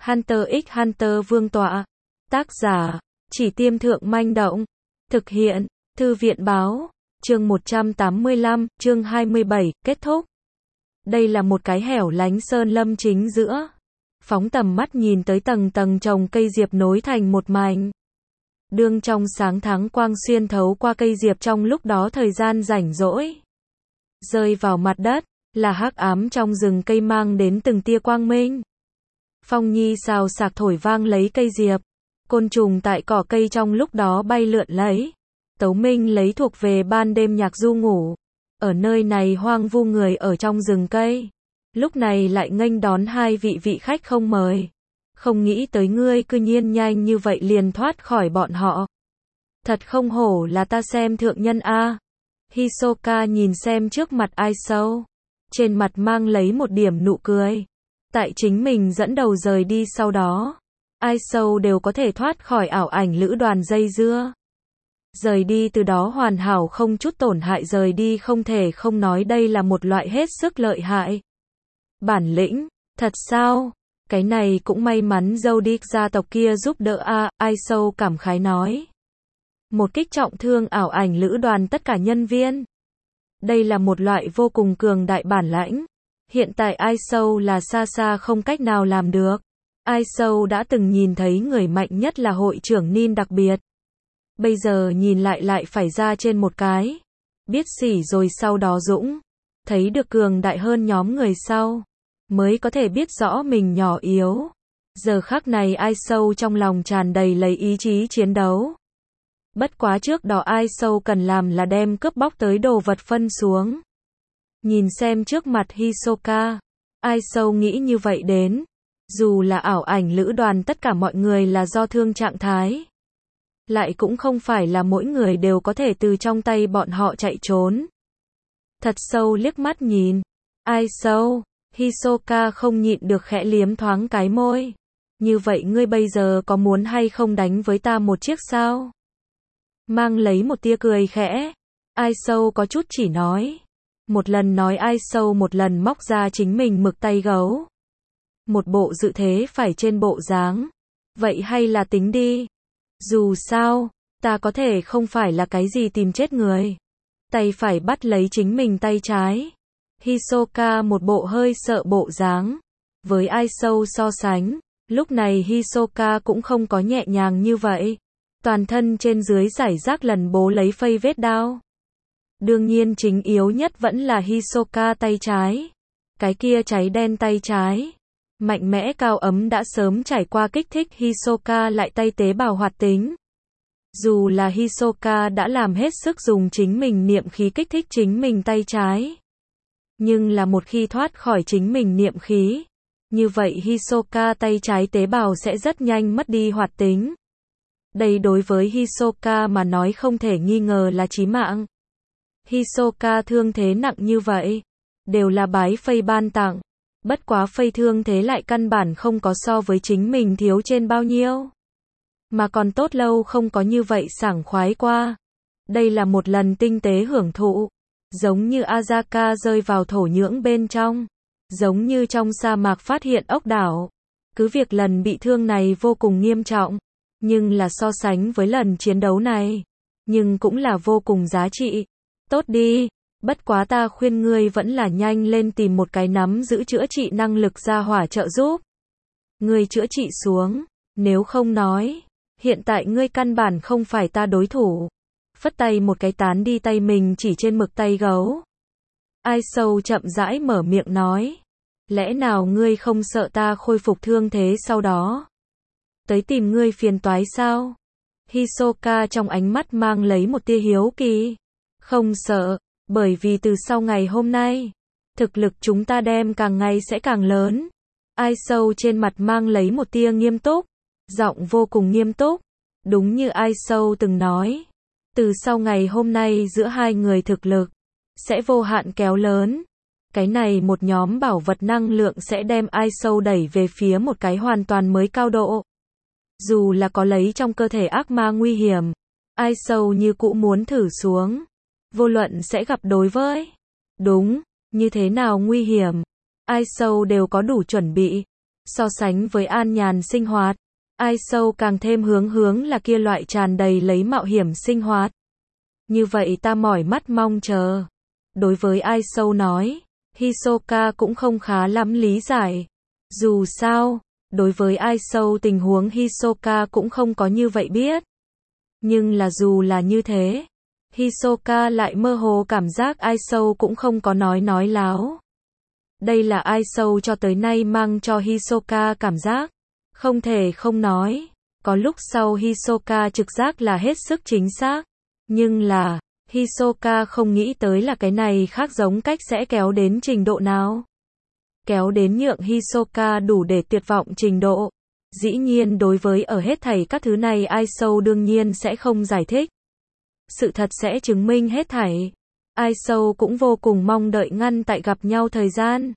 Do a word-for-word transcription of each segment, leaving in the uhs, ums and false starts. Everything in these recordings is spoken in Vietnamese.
Hunter x Hunter Vương tọa. Tác giả, Chỉ Tiêm Thượng Manh Động. Thực hiện, Thư viện Báo. Chương một trăm tám mươi lăm, chương hai mươi bảy, kết thúc. Đây là một cái hẻo lánh sơn lâm chính giữa. Phóng tầm mắt nhìn tới tầng tầng trồng cây diệp nối thành một mảnh. Đương trong sáng tháng quang xuyên thấu qua cây diệp trong lúc đó thời gian rảnh rỗi. Rơi vào mặt đất, là hắc ám trong rừng cây mang đến từng tia quang minh. Phong nhi xào xạc thổi vang lấy cây diệp. Côn trùng tại cỏ cây trong lúc đó bay lượn lấy. Tấu minh lấy thuộc về ban đêm nhạc du ngủ. Ở nơi này hoang vu người ở trong rừng cây. Lúc này lại nghênh đón hai vị vị khách không mời. Không nghĩ tới ngươi cư nhiên nhanh như vậy liền thoát khỏi bọn họ. Thật không hổ là ta xem thượng nhân a. Hisoka nhìn xem trước mặt Ai Sâu. Trên mặt mang lấy một điểm nụ cười. Tại chính mình dẫn đầu rời đi sau đó. Ai Sâu đều có thể thoát khỏi ảo ảnh lữ đoàn dây dưa. Rời đi từ đó hoàn hảo không chút tổn hại rời đi không thể không nói đây là một loại hết sức lợi hại. Bản lĩnh, thật sao? Cái này cũng may mắn Zodiac gia tộc kia giúp đỡ a, Ai Sâu cảm khái nói. Một kích trọng thương ảo ảnh lữ đoàn tất cả nhân viên. Đây là một loại vô cùng cường đại bản lãnh. Hiện tại Ai Sâu là xa xa không cách nào làm được. Ai Sâu đã từng nhìn thấy người mạnh nhất là hội trưởng Nin đặc biệt. Bây giờ nhìn lại lại phải ra trên một cái. Biết xỉ rồi sau đó dũng. Thấy được cường đại hơn nhóm người sau. Mới có thể biết rõ mình nhỏ yếu. Giờ khắc này Ai Sâu trong lòng tràn đầy lấy ý chí chiến đấu. Bất quá trước đó Ai Sâu cần làm là đem cướp bóc tới đồ vật phân xuống. Nhìn xem trước mặt Hisoka. Ai Sâu nghĩ như vậy đến. Dù là ảo ảnh lữ đoàn tất cả mọi người là do thương trạng thái. Lại cũng không phải là mỗi người đều có thể từ trong tay bọn họ chạy trốn. Thật sâu liếc mắt nhìn. Ai Sâu. Hisoka không nhịn được khẽ liếm thoáng cái môi. Như vậy ngươi bây giờ có muốn hay không đánh với ta một chiếc sao? Mang lấy một tia cười khẽ. Ai Sâu có chút chỉ nói. Một lần nói Ai Sâu một lần móc ra chính mình mực tay gấu. Một bộ dự thế phải trên bộ dáng. Vậy hay là tính đi. Dù sao, ta có thể không phải là cái gì tìm chết người. Tay phải bắt lấy chính mình tay trái. Hisoka một bộ hơi sợ bộ dáng. Với Ai Sâu so sánh, lúc này Hisoka cũng không có nhẹ nhàng như vậy. Toàn thân trên dưới giải rác lần bố lấy phây vết đao. Đương nhiên chính yếu nhất vẫn là Hisoka tay trái. Cái kia cháy đen tay trái. Mạnh mẽ cao ấm đã sớm trải qua kích thích Hisoka lại tay tế bào hoạt tính. Dù là Hisoka đã làm hết sức dùng chính mình niệm khí kích thích chính mình tay trái. Nhưng là một khi thoát khỏi chính mình niệm khí. Như vậy Hisoka tay trái tế bào sẽ rất nhanh mất đi hoạt tính. Đây đối với Hisoka mà nói không thể nghi ngờ là chí mạng. Hisoka thương thế nặng như vậy. Đều là bái phây ban tặng. Bất quá phây thương thế lại căn bản không có so với chính mình thiếu trên bao nhiêu. Mà còn tốt lâu không có như vậy sảng khoái qua. Đây là một lần tinh tế hưởng thụ. Giống như Azaka rơi vào thổ nhưỡng bên trong. Giống như trong sa mạc phát hiện ốc đảo. Cứ việc lần bị thương này vô cùng nghiêm trọng. Nhưng là so sánh với lần chiến đấu này. Nhưng cũng là vô cùng giá trị. Tốt đi. Bất quá ta khuyên ngươi vẫn là nhanh lên tìm một cái nắm giữ chữa trị năng lực ra hỏa trợ giúp. Ngươi chữa trị xuống. Nếu không nói. Hiện tại ngươi căn bản không phải ta đối thủ. Phất tay một cái tán đi tay mình chỉ trên mực tay gấu. Ai Sâu chậm rãi mở miệng nói. Lẽ nào ngươi không sợ ta khôi phục thương thế sau đó? Tới tìm ngươi phiền toái sao? Hisoka trong ánh mắt mang lấy một tia hiếu kỳ. Không sợ, bởi vì từ sau ngày hôm nay, thực lực chúng ta đem càng ngày sẽ càng lớn. Ai Sâu trên mặt mang lấy một tia nghiêm túc, giọng vô cùng nghiêm túc. Đúng như Ai Sâu từng nói. Từ sau ngày hôm nay giữa hai người thực lực sẽ vô hạn kéo lớn. Cái này một nhóm bảo vật năng lượng sẽ đem Ai Sâu đẩy về phía một cái hoàn toàn mới cao độ. Dù là có lấy trong cơ thể ác ma nguy hiểm, Ai Sâu như cũ muốn thử xuống. Vô luận sẽ gặp đối với. Đúng, như thế nào nguy hiểm. Ai Sâu đều có đủ chuẩn bị. So sánh với an nhàn sinh hoạt, iShow càng thêm hướng hướng là kia loại tràn đầy lấy mạo hiểm sinh hoạt. Như vậy ta mỏi mắt mong chờ. Đối với iShow nói, Hisoka cũng không khá lắm lý giải. Dù sao, đối với iShow tình huống Hisoka cũng không có như vậy biết. Nhưng là dù là như thế, Hisoka lại mơ hồ cảm giác iShow cũng không có nói nói láo. Đây là iShow cho tới nay mang cho Hisoka cảm giác không thể không nói. Có lúc sau Hisoka trực giác là hết sức chính xác. Nhưng là, Hisoka không nghĩ tới là cái này khác giống cách sẽ kéo đến trình độ nào. Kéo đến nhượng Hisoka đủ để tuyệt vọng trình độ. Dĩ nhiên đối với ở hết thảy các thứ này iShow đương nhiên sẽ không giải thích. Sự thật sẽ chứng minh hết thảy. iShow cũng vô cùng mong đợi ngăn tại gặp nhau thời gian.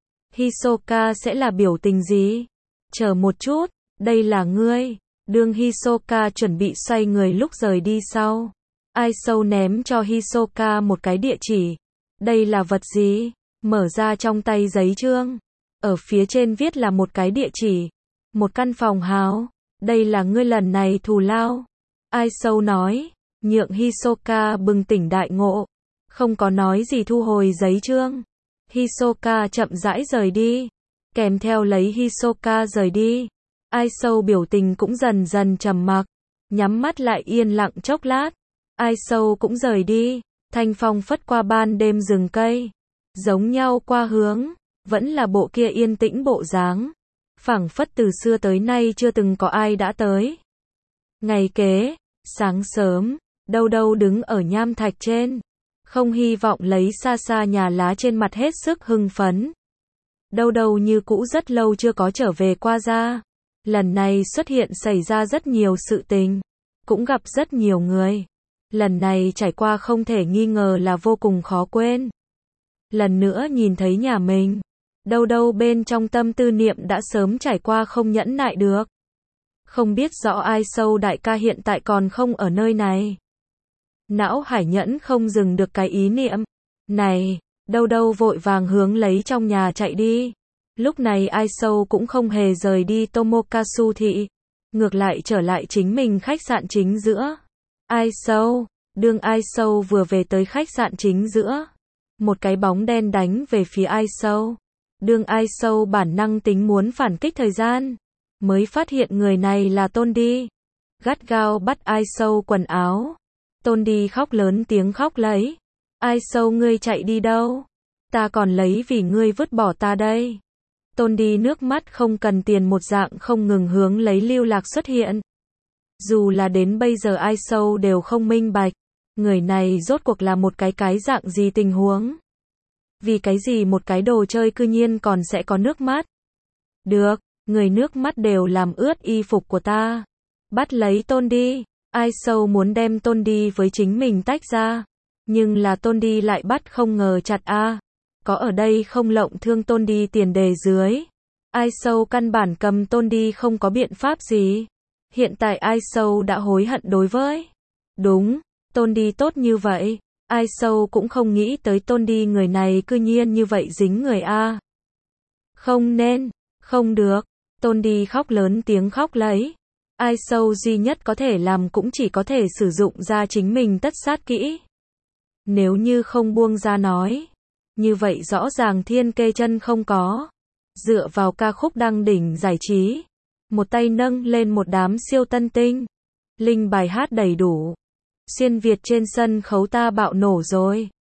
Hisoka sẽ là biểu tình gì? Chờ một chút, đây là ngươi. Đương Hisoka chuẩn bị xoay người lúc rời đi sau, iShow ném cho Hisoka một cái địa chỉ. Đây là vật gì? Mở ra trong tay giấy chương. Ở phía trên viết là một cái địa chỉ. Một căn phòng hào. Đây là ngươi lần này thù lao. iShow nói, nhượng Hisoka bừng tỉnh đại ngộ. Không có nói gì thu hồi giấy chương. Hisoka chậm rãi rời đi. Kèm theo lấy Hisoka rời đi, iShow biểu tình cũng dần dần trầm mặc. Nhắm mắt lại yên lặng chốc lát. iShow cũng rời đi. Thanh phong phất qua ban đêm rừng cây. Giống nhau qua hướng, vẫn là bộ kia yên tĩnh bộ dáng. Phảng phất từ xưa tới nay chưa từng có ai đã tới. Ngày kế, sáng sớm, Đâu Đâu đứng ở nham thạch trên. Không hy vọng lấy xa xa nhà lá trên mặt hết sức hưng phấn. Đâu Đâu như cũ rất lâu chưa có trở về qua ra. Lần này xuất hiện xảy ra rất nhiều sự tình. Cũng gặp rất nhiều người. Lần này trải qua không thể nghi ngờ là vô cùng khó quên. Lần nữa nhìn thấy nhà mình. Đâu Đâu bên trong tâm tư niệm đã sớm trải qua không nhẫn nại được. Không biết rõ iShow đại ca hiện tại còn không ở nơi này. Não hải nhẫn không dừng được cái ý niệm. Này, Đâu Đâu vội vàng hướng lấy trong nhà chạy đi. Lúc này iShow cũng không hề rời đi Tomokatsu thị. Ngược lại trở lại chính mình khách sạn chính giữa. iShow, đương iShow vừa về tới khách sạn chính giữa. Một cái bóng đen đánh về phía iShow. Đương iShow bản năng tính muốn phản kích thời gian. Mới phát hiện người này là Tondi. Gắt gao bắt iShow quần áo. Tondi khóc lớn tiếng khóc lấy. iShow ngươi chạy đi đâu? Ta còn lấy vì ngươi vứt bỏ ta đây. Tondi nước mắt không cần tiền một dạng không ngừng hướng lấy Lưu Lạc xuất hiện. Dù là đến bây giờ iShow đều không minh bạch. Người này rốt cuộc là một cái cái dạng gì tình huống? Vì cái gì một cái đồ chơi cư nhiên còn sẽ có nước mắt? Được, người nước mắt đều làm ướt y phục của ta. Bắt lấy Tondi. iShow muốn đem Tondi với chính mình tách ra. Nhưng là Tondi lại bắt không ngờ chặt a. À. Có ở đây không lộng thương Tondi tiền đề dưới. iShow căn bản cầm Tondi không có biện pháp gì. Hiện tại iShow đã hối hận đối với. Đúng, Tondi tốt như vậy. iShow cũng không nghĩ tới Tondi người này cư nhiên như vậy dính người a. Không nên, không được. Tondi khóc lớn tiếng khóc lấy. iShow duy nhất có thể làm cũng chỉ có thể sử dụng ra chính mình tất sát kỹ. Nếu như không buông ra nói, như vậy rõ ràng thiên kê chân không có. Dựa vào ca khúc đăng đỉnh giải trí, một tay nâng lên một đám siêu tân tinh. Linh bài hát đầy đủ. Xuyên Việt trên sân khấu ta bạo nổ rồi.